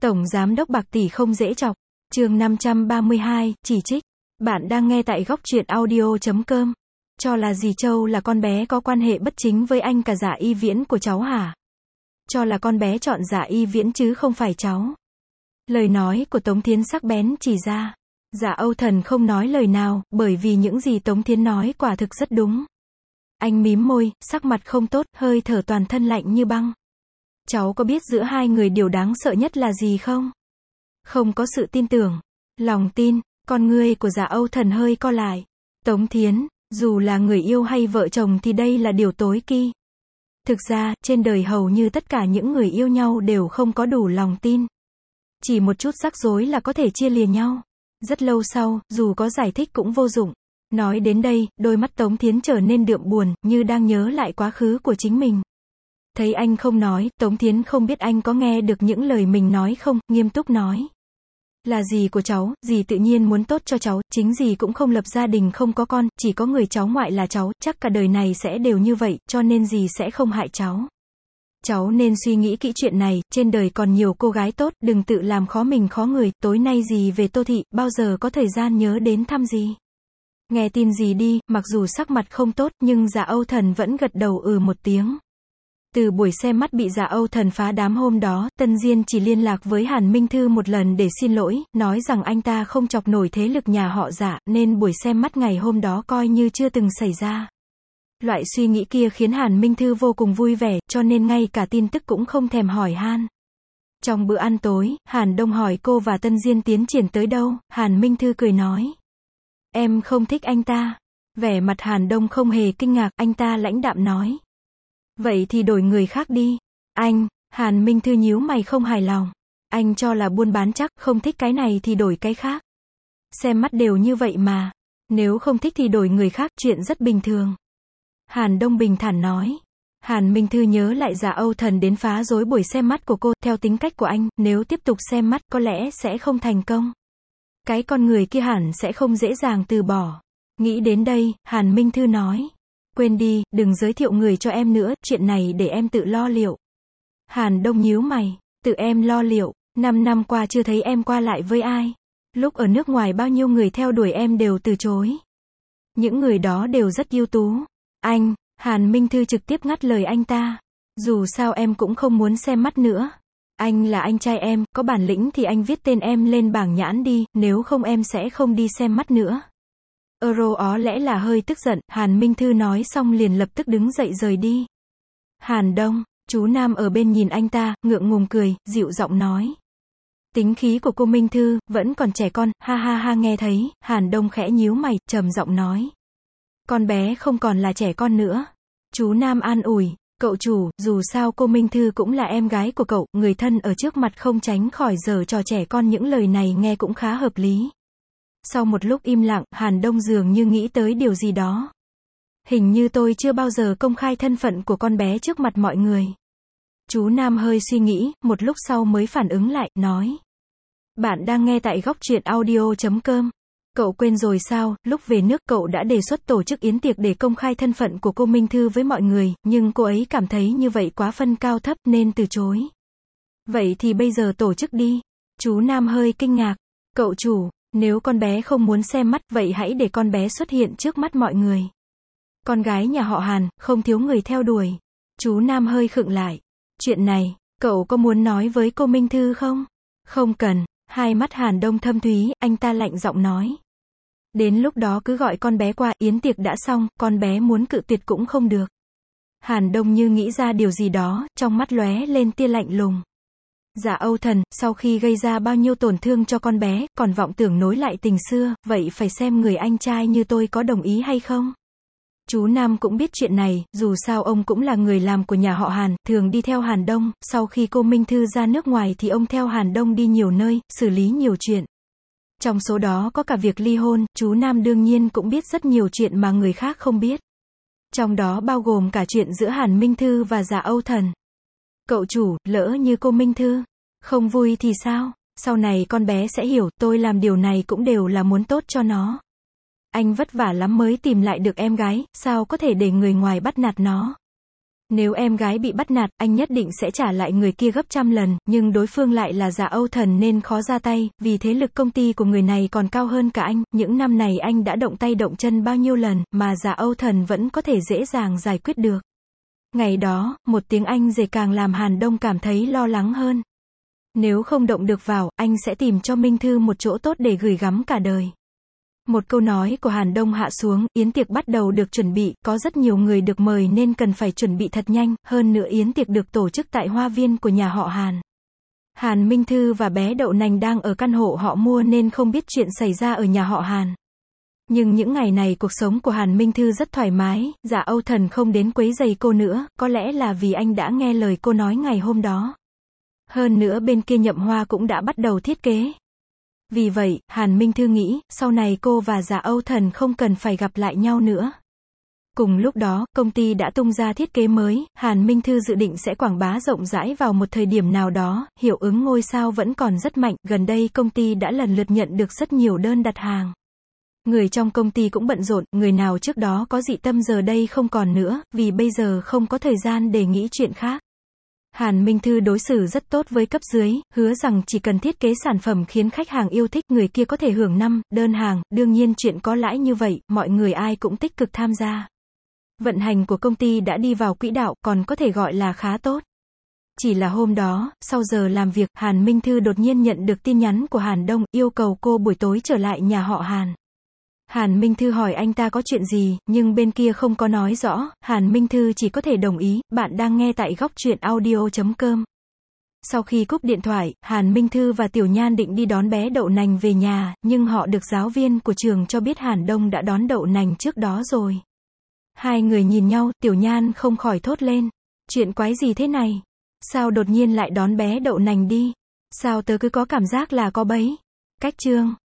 Tổng giám đốc bạc tỷ không dễ chọc. Chương 532, chỉ trích. Bạn đang nghe tại góc truyện audio.com. Cho là dì Châu là con bé có quan hệ bất chính với anh cả Dạ Y Viễn của cháu hả? Cho là con bé chọn Dạ Y Viễn chứ không phải cháu. Lời nói của Tống Thiến sắc bén chỉ ra. Dạ Âu Thần không nói lời nào, bởi vì những gì Tống Thiến nói quả thực rất đúng. Anh mím môi, sắc mặt không tốt, hơi thở toàn thân lạnh như băng. Cháu có biết giữa hai người điều đáng sợ nhất là gì không? Không có sự tin tưởng, lòng tin. Con ngươi của Dạ Âu Thần hơi co lại. Tống Thiến, dù là người yêu hay vợ chồng thì đây là điều tối kỵ. Thực ra, trên đời hầu như tất cả những người yêu nhau đều không có đủ lòng tin. Chỉ một chút rắc rối là có thể chia lìa nhau. Rất lâu sau, dù có giải thích cũng vô dụng. Nói đến đây, đôi mắt Tống Thiến trở nên đượm buồn, như đang nhớ lại quá khứ của chính mình. Thấy anh không nói, Tống Thiến không biết anh có nghe được những lời mình nói không, nghiêm túc nói. Là dì của cháu, dì tự nhiên muốn tốt cho cháu, chính dì cũng không lập gia đình không có con, chỉ có người cháu ngoại là cháu, chắc cả đời này sẽ đều như vậy, cho nên dì sẽ không hại cháu. Cháu nên suy nghĩ kỹ chuyện này, trên đời còn nhiều cô gái tốt, đừng tự làm khó mình khó người, tối nay dì về Tô Thị, bao giờ có thời gian nhớ đến thăm dì. Nghe tin dì đi, mặc dù sắc mặt không tốt, nhưng Dạ Âu Thần vẫn gật đầu một tiếng. Từ buổi xem mắt bị Dạ Âu Thần phá đám hôm đó, Tân Diên chỉ liên lạc với Hàn Minh Thư một lần để xin lỗi, nói rằng anh ta không chọc nổi thế lực nhà họ Dạ, nên buổi xem mắt ngày hôm đó coi như chưa từng xảy ra. Loại suy nghĩ kia khiến Hàn Minh Thư vô cùng vui vẻ, cho nên ngay cả tin tức cũng không thèm hỏi han. Trong bữa ăn tối, Hàn Đông hỏi cô và Tân Diên tiến triển tới đâu, Hàn Minh Thư cười nói. Em không thích anh ta. Vẻ mặt Hàn Đông không hề kinh ngạc, anh ta lãnh đạm nói. Vậy thì đổi người khác đi. Anh, Hàn Minh Thư nhíu mày không hài lòng. Anh cho là buôn bán chắc, không thích cái này thì đổi cái khác. Xem mắt đều như vậy mà. Nếu không thích thì đổi người khác, chuyện rất bình thường. Hàn Đông bình thản nói. Hàn Minh Thư nhớ lại Dạ Âu Thần đến phá rối buổi xem mắt của cô, theo tính cách của anh, nếu tiếp tục xem mắt có lẽ sẽ không thành công. Cái con người kia hẳn sẽ không dễ dàng từ bỏ. Nghĩ đến đây, Hàn Minh Thư nói. Quên đi, đừng giới thiệu người cho em nữa, chuyện này để em tự lo liệu. Hàn Đông nhíu mày, tự em lo liệu, 5 năm qua chưa thấy em qua lại với ai. Lúc ở nước ngoài bao nhiêu người theo đuổi em đều từ chối. Những người đó đều rất ưu tú. Anh, Hàn Minh Thư trực tiếp ngắt lời anh ta. Dù sao em cũng không muốn xem mắt nữa. Anh là anh trai em, có bản lĩnh thì anh viết tên em lên bảng nhãn đi, nếu không em sẽ không đi xem mắt nữa. Ó lẽ là hơi tức giận, Hàn Minh Thư nói xong liền lập tức đứng dậy rời đi. Hàn Đông, chú Nam ở bên nhìn anh ta, ngượng ngùng cười, dịu giọng nói. Tính khí của cô Minh Thư, vẫn còn trẻ con, ha ha ha. Nghe thấy, Hàn Đông khẽ nhíu mày, trầm giọng nói. Con bé không còn là trẻ con nữa. Chú Nam an ủi, cậu chủ, dù sao cô Minh Thư cũng là em gái của cậu, người thân ở trước mặt không tránh khỏi giở trò trẻ con, những lời này nghe cũng khá hợp lý. Sau một lúc im lặng, Hàn Đông dường như nghĩ tới điều gì đó. Hình như tôi chưa bao giờ công khai thân phận của con bé trước mặt mọi người. Chú Nam hơi suy nghĩ, một lúc sau mới phản ứng lại, nói. Bạn đang nghe tại góc truyện audio.com. Cậu quên rồi sao, lúc về nước cậu đã đề xuất tổ chức yến tiệc để công khai thân phận của cô Minh Thư với mọi người, nhưng cô ấy cảm thấy như vậy quá phân cao thấp nên từ chối. Vậy thì bây giờ tổ chức đi. Chú Nam hơi kinh ngạc. Cậu chủ, nếu con bé không muốn xem mắt, vậy hãy để con bé xuất hiện trước mắt mọi người. Con gái nhà họ Hàn, không thiếu người theo đuổi. Chú Nam hơi khựng lại. Chuyện này, cậu có muốn nói với cô Minh Thư không? Không cần. Hai mắt Hàn Đông thâm thúy, anh ta lạnh giọng nói. Đến lúc đó cứ gọi con bé qua, yến tiệc đã xong, con bé muốn cự tuyệt cũng không được. Hàn Đông như nghĩ ra điều gì đó, trong mắt lóe lên tia lạnh lùng. Dạ Âu Thần, sau khi gây ra bao nhiêu tổn thương cho con bé, còn vọng tưởng nối lại tình xưa, vậy phải xem người anh trai như tôi có đồng ý hay không? Chú Nam cũng biết chuyện này, dù sao ông cũng là người làm của nhà họ Hàn, thường đi theo Hàn Đông, sau khi cô Minh Thư ra nước ngoài thì ông theo Hàn Đông đi nhiều nơi, xử lý nhiều chuyện. Trong số đó có cả việc ly hôn, chú Nam đương nhiên cũng biết rất nhiều chuyện mà người khác không biết. Trong đó bao gồm cả chuyện giữa Hàn Minh Thư và Dạ Âu Thần. Cậu chủ, lỡ như cô Minh Thư không vui thì sao? Sau này con bé sẽ hiểu, tôi làm điều này cũng đều là muốn tốt cho nó. Anh vất vả lắm mới tìm lại được em gái, sao có thể để người ngoài bắt nạt nó? Nếu em gái bị bắt nạt, anh nhất định sẽ trả lại người kia gấp trăm lần, nhưng đối phương lại là Dạ Âu Thần nên khó ra tay, vì thế lực công ty của người này còn cao hơn cả anh, những năm này anh đã động tay động chân bao nhiêu lần, mà Dạ Âu Thần vẫn có thể dễ dàng giải quyết được. Ngày đó, một tiếng anh rể càng làm Hàn Đông cảm thấy lo lắng hơn. Nếu không động được vào, anh sẽ tìm cho Minh Thư một chỗ tốt để gửi gắm cả đời. Một câu nói của Hàn Đông hạ xuống, yến tiệc bắt đầu được chuẩn bị, có rất nhiều người được mời nên cần phải chuẩn bị thật nhanh, hơn nữa yến tiệc được tổ chức tại hoa viên của nhà họ Hàn. Hàn Minh Thư và bé Đậu Nành đang ở căn hộ họ mua nên không biết chuyện xảy ra ở nhà họ Hàn. Nhưng những ngày này cuộc sống của Hàn Minh Thư rất thoải mái, Dạ Âu Thần không đến quấy rầy cô nữa, có lẽ là vì anh đã nghe lời cô nói ngày hôm đó. Hơn nữa bên kia Nhậm Hoa cũng đã bắt đầu thiết kế. Vì vậy, Hàn Minh Thư nghĩ, sau này cô và Dạ Âu Thần không cần phải gặp lại nhau nữa. Cùng lúc đó, công ty đã tung ra thiết kế mới, Hàn Minh Thư dự định sẽ quảng bá rộng rãi vào một thời điểm nào đó, hiệu ứng ngôi sao vẫn còn rất mạnh, gần đây công ty đã lần lượt nhận được rất nhiều đơn đặt hàng. Người trong công ty cũng bận rộn, người nào trước đó có dị tâm giờ đây không còn nữa, vì bây giờ không có thời gian để nghĩ chuyện khác. Hàn Minh Thư đối xử rất tốt với cấp dưới, hứa rằng chỉ cần thiết kế sản phẩm khiến khách hàng yêu thích, người kia có thể hưởng đơn hàng, đương nhiên chuyện có lãi như vậy, mọi người ai cũng tích cực tham gia. Vận hành của công ty đã đi vào quỹ đạo, còn có thể gọi là khá tốt. Chỉ là hôm đó, sau giờ làm việc, Hàn Minh Thư đột nhiên nhận được tin nhắn của Hàn Đông, yêu cầu cô buổi tối trở lại nhà họ Hàn. Hàn Minh Thư hỏi anh ta có chuyện gì, nhưng bên kia không có nói rõ, Hàn Minh Thư chỉ có thể đồng ý, bạn đang nghe tại góc truyện audio.com. Sau khi cúp điện thoại, Hàn Minh Thư và Tiểu Nhan định đi đón bé Đậu Nành về nhà, nhưng họ được giáo viên của trường cho biết Hàn Đông đã đón Đậu Nành trước đó rồi. Hai người nhìn nhau, Tiểu Nhan không khỏi thốt lên. Chuyện quái gì thế này? Sao đột nhiên lại đón bé Đậu Nành đi? Sao tớ cứ có cảm giác là có bẫy? Cách chương